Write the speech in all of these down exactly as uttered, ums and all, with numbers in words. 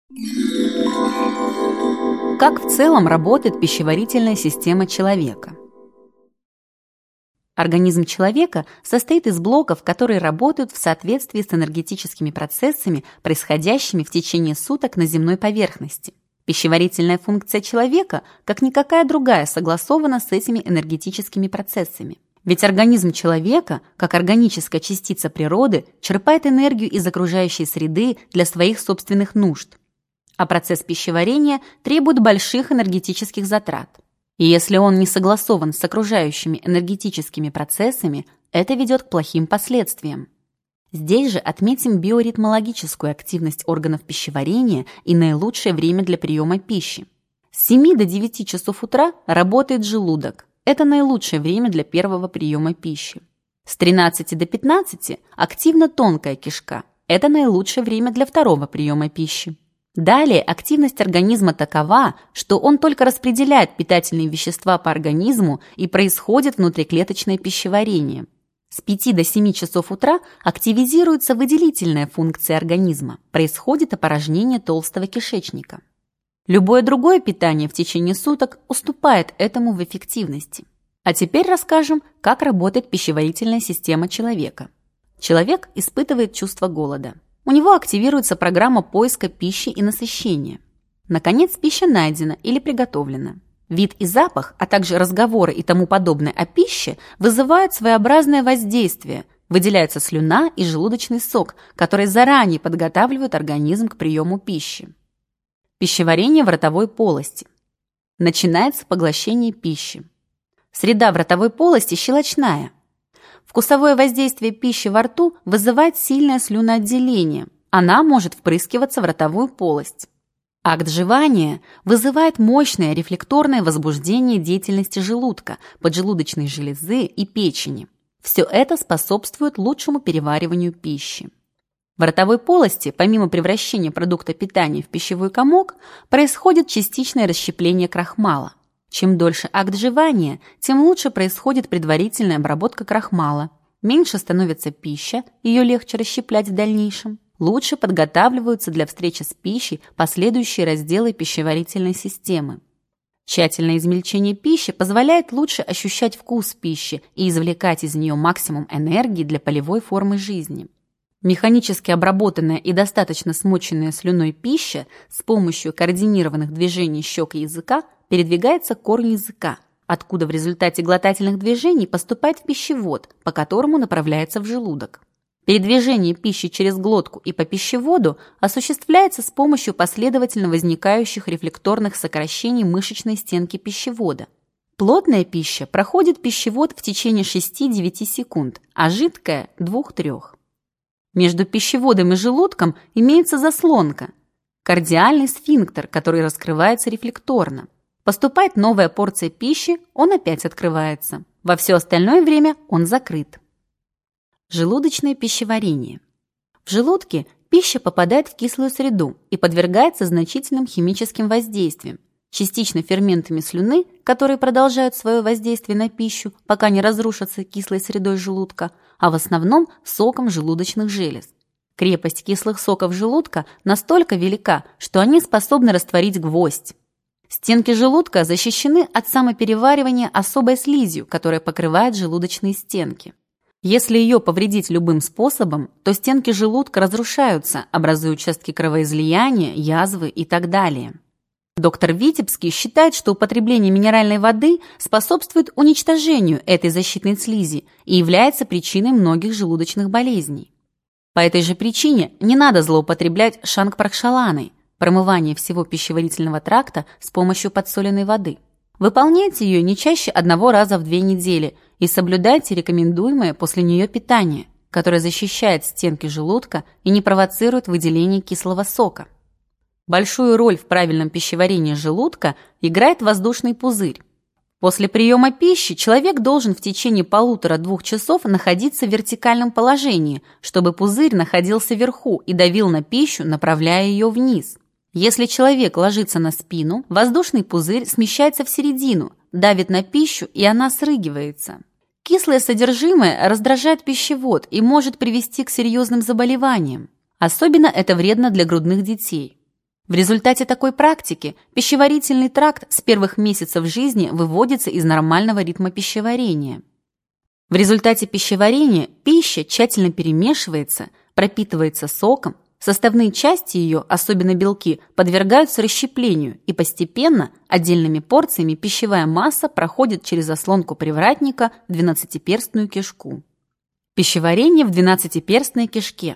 Как в целом работает пищеварительная система человека? Организм человека состоит из блоков, которые работают в соответствии с энергетическими процессами, происходящими в течение суток на земной поверхности. Пищеварительная функция человека, как никакая другая, согласована с этими энергетическими процессами. Ведь организм человека, как органическая частица природы, черпает энергию из окружающей среды для своих собственных нужд. А процесс пищеварения требует больших энергетических затрат. И если он не согласован с окружающими энергетическими процессами, это ведет к плохим последствиям. Здесь же отметим биоритмологическую активность органов пищеварения и наилучшее время для приема пищи. С семи до девяти часов утра работает желудок. Это наилучшее время для первого приема пищи. С тринадцати до пятнадцати активна тонкая кишка. Это наилучшее время для второго приема пищи. Далее активность организма такова, что он только распределяет питательные вещества по организму и происходит внутриклеточное пищеварение. С пяти до семи часов утра активизируется выделительная функция организма, происходит опорожнение толстого кишечника. Любое другое питание в течение суток уступает этому в эффективности. А теперь расскажем, как работает пищеварительная система человека. Человек испытывает чувство голода. У него активируется программа поиска пищи и насыщения. Наконец, пища найдена или приготовлена. Вид и запах, а также разговоры и тому подобное о пище вызывают своеобразное воздействие. Выделяются слюна и желудочный сок, которые заранее подготавливают организм к приему пищи. Пищеварение в ротовой полости. Начинается поглощение пищи. Среда в ротовой полости щелочная. Вкусовое воздействие пищи во рту вызывает сильное слюноотделение. Она может впрыскиваться в ротовую полость. Акт жевания вызывает мощное рефлекторное возбуждение деятельности желудка, поджелудочной железы и печени. Все это способствует лучшему перевариванию пищи. В ротовой полости, помимо превращения продукта питания в пищевой комок, происходит частичное расщепление крахмала. Чем дольше акт жевания, тем лучше происходит предварительная обработка крахмала. Меньше становится пища, ее легче расщеплять в дальнейшем. Лучше подготавливаются для встречи с пищей последующие разделы пищеварительной системы. Тщательное измельчение пищи позволяет лучше ощущать вкус пищи и извлекать из нее максимум энергии для полевой формы жизни. Механически обработанная и достаточно смоченная слюной пища с помощью координированных движений щек и языка передвигается к корню языка, откуда в результате глотательных движений поступает в пищевод, по которому направляется в желудок. Передвижение пищи через глотку и по пищеводу осуществляется с помощью последовательно возникающих рефлекторных сокращений мышечной стенки пищевода. Плотная пища проходит пищевод в течение шести-девяти секунд, а жидкая – двух-трёх. Между пищеводом и желудком имеется заслонка – кардиальный сфинктер, который раскрывается рефлекторно. Поступает новая порция пищи, он опять открывается. Во все остальное время он закрыт. Желудочное пищеварение. В желудке пища попадает в кислую среду и подвергается значительным химическим воздействиям, частично ферментами слюны, которые продолжают свое воздействие на пищу, пока не разрушатся кислой средой желудка, а в основном соком желудочных желез. Крепость кислых соков желудка настолько велика, что они способны растворить гвоздь. Стенки желудка защищены от самопереваривания особой слизью, которая покрывает желудочные стенки. Если ее повредить любым способом, то стенки желудка разрушаются, образуя участки кровоизлияния, язвы и так далее. Доктор Витебский считает, что употребление минеральной воды способствует уничтожению этой защитной слизи и является причиной многих желудочных болезней. По этой же причине не надо злоупотреблять шангпракшаланой, промывание всего пищеварительного тракта с помощью подсоленной воды. Выполняйте ее не чаще одного раза в две недели и соблюдайте рекомендуемое после нее питание, которое защищает стенки желудка и не провоцирует выделение кислого сока. Большую роль в правильном пищеварении желудка играет воздушный пузырь. После приема пищи человек должен в течение полутора-двух часов находиться в вертикальном положении, чтобы пузырь находился вверху и давил на пищу, направляя ее вниз. Если человек ложится на спину, воздушный пузырь смещается в середину, давит на пищу, и она срыгивается. Кислое содержимое раздражает пищевод и может привести к серьезным заболеваниям. Особенно это вредно для грудных детей. В результате такой практики пищеварительный тракт с первых месяцев жизни выводится из нормального ритма пищеварения. В результате пищеварения пища тщательно перемешивается, пропитывается соком, составные части ее, особенно белки, подвергаются расщеплению, и постепенно отдельными порциями пищевая масса проходит через заслонку привратника в двенадцатиперстную кишку. Пищеварение в двенадцатиперстной кишке.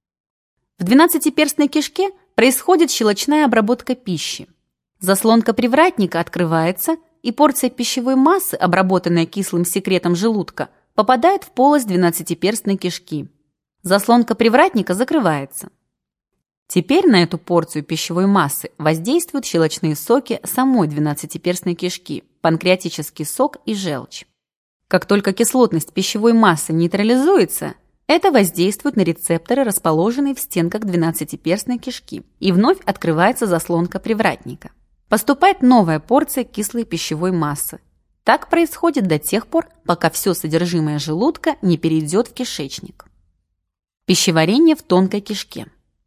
В двенадцатиперстной кишке происходит щелочная обработка пищи. Заслонка привратника открывается, и порция пищевой массы, обработанная кислым секретом желудка, попадает в полость двенадцатиперстной кишки. Заслонка привратника закрывается. Теперь на эту порцию пищевой массы воздействуют щелочные соки самой двенадцатиперстной кишки, панкреатический сок и желчь. Как только кислотность пищевой массы нейтрализуется, это воздействует на рецепторы, расположенные в стенках двенадцатиперстной кишки, и вновь открывается заслонка привратника. Поступает новая порция кислой пищевой массы. Так происходит до тех пор, пока все содержимое желудка не перейдет в кишечник. Пищеварение в тонкой кишке.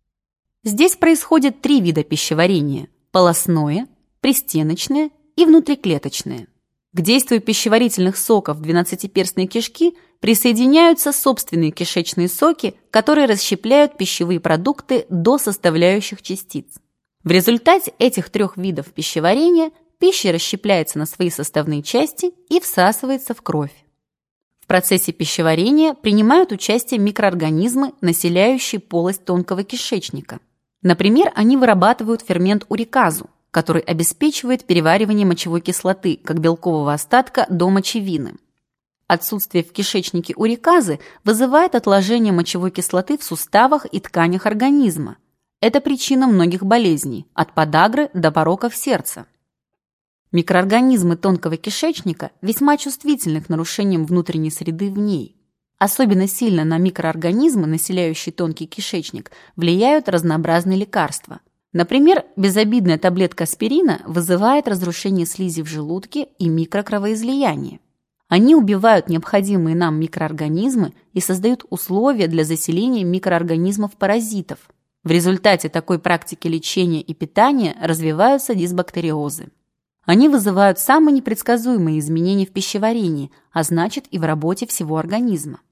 Здесь происходит три вида пищеварения – полостное, пристеночное и внутриклеточное. К действию пищеварительных соков двенадцатиперстной кишки присоединяются собственные кишечные соки, которые расщепляют пищевые продукты до составляющих частиц. В результате этих трех видов пищеварения пища расщепляется на свои составные части и всасывается в кровь. В процессе пищеварения принимают участие микроорганизмы, населяющие полость тонкого кишечника. Например, они вырабатывают фермент уреказу, который обеспечивает переваривание мочевой кислоты как белкового остатка до мочевины. Отсутствие в кишечнике уреказы вызывает отложение мочевой кислоты в суставах и тканях организма. Это причина многих болезней, от подагры до пороков сердца. Микроорганизмы тонкого кишечника весьма чувствительны к нарушениям внутренней среды в ней. Особенно сильно на микроорганизмы, населяющие тонкий кишечник, влияют разнообразные лекарства. Например, безобидная таблетка аспирина вызывает разрушение слизи в желудке и микрокровоизлияние. Они убивают необходимые нам микроорганизмы и создают условия для заселения микроорганизмов-паразитов. В результате такой практики лечения и питания развиваются дисбактериозы. Они вызывают самые непредсказуемые изменения в пищеварении, а значит и в работе всего организма.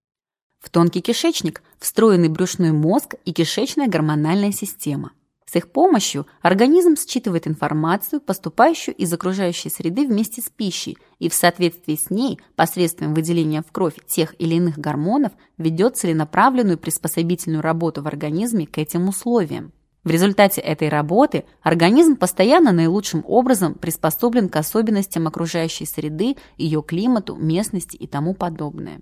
В тонкий кишечник встроены брюшной мозг и кишечная гормональная система. С их помощью организм считывает информацию, поступающую из окружающей среды вместе с пищей, и в соответствии с ней посредством выделения в кровь тех или иных гормонов ведет целенаправленную приспособительную работу в организме к этим условиям. В результате этой работы организм постоянно наилучшим образом приспособлен к особенностям окружающей среды, ее климату, местности и тому подобное.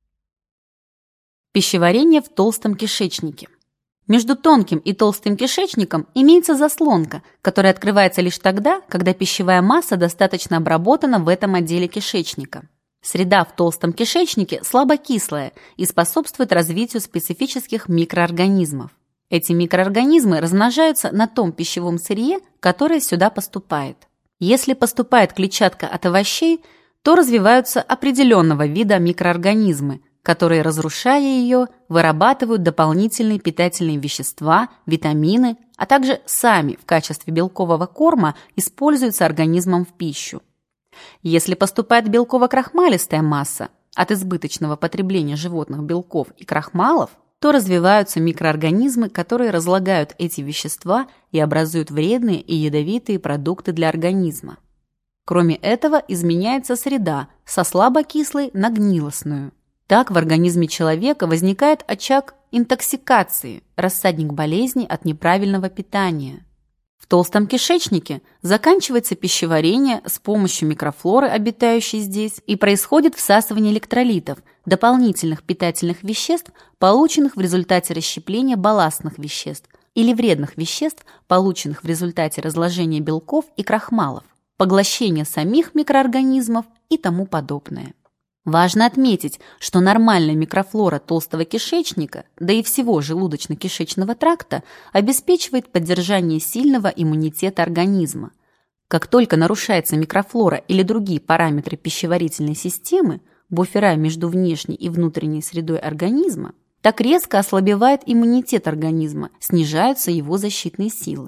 Пищеварение в толстом кишечнике. Между тонким и толстым кишечником имеется заслонка, которая открывается лишь тогда, когда пищевая масса достаточно обработана в этом отделе кишечника. Среда в толстом кишечнике слабокислая и способствует развитию специфических микроорганизмов. Эти микроорганизмы размножаются на том пищевом сырье, которое сюда поступает. Если поступает клетчатка от овощей, то развиваются определенного вида микроорганизмы, которые, разрушая ее, вырабатывают дополнительные питательные вещества, витамины, а также сами в качестве белкового корма используются организмом в пищу. Если поступает белково-крахмалистая масса от избыточного потребления животных белков и крахмалов, то развиваются микроорганизмы, которые разлагают эти вещества и образуют вредные и ядовитые продукты для организма. Кроме этого, изменяется среда со слабокислой на гнилостную. Так в организме человека возникает очаг интоксикации, рассадник болезней от неправильного питания. В толстом кишечнике заканчивается пищеварение с помощью микрофлоры, обитающей здесь, и происходит всасывание электролитов, дополнительных питательных веществ, полученных в результате расщепления балластных веществ, или вредных веществ, полученных в результате разложения белков и крахмалов, поглощения самих микроорганизмов и тому подобное. Важно отметить, что нормальная микрофлора толстого кишечника, да и всего желудочно-кишечного тракта, обеспечивает поддержание сильного иммунитета организма. Как только нарушается микрофлора или другие параметры пищеварительной системы, буфера между внешней и внутренней средой организма, так резко ослабевает иммунитет организма, снижаются его защитные силы.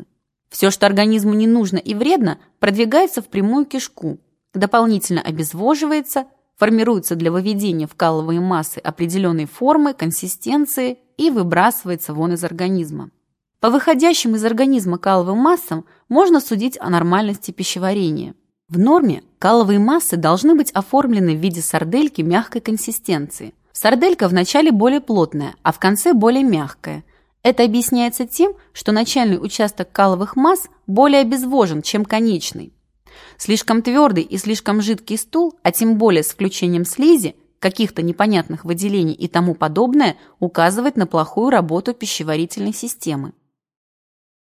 Все, что организму не нужно и вредно, продвигается в прямую кишку, дополнительно обезвоживается, формируется для выведения в каловые массы определенной формы, консистенции и выбрасывается вон из организма. По выходящим из организма каловым массам можно судить о нормальности пищеварения. В норме каловые массы должны быть оформлены в виде сардельки мягкой консистенции. Сарделька вначале более плотная, а в конце более мягкая. Это объясняется тем, что начальный участок каловых масс более обезвожен, чем конечный. Слишком твердый и слишком жидкий стул, а тем более с включением слизи, каких-то непонятных выделений и тому подобное, указывает на плохую работу пищеварительной системы.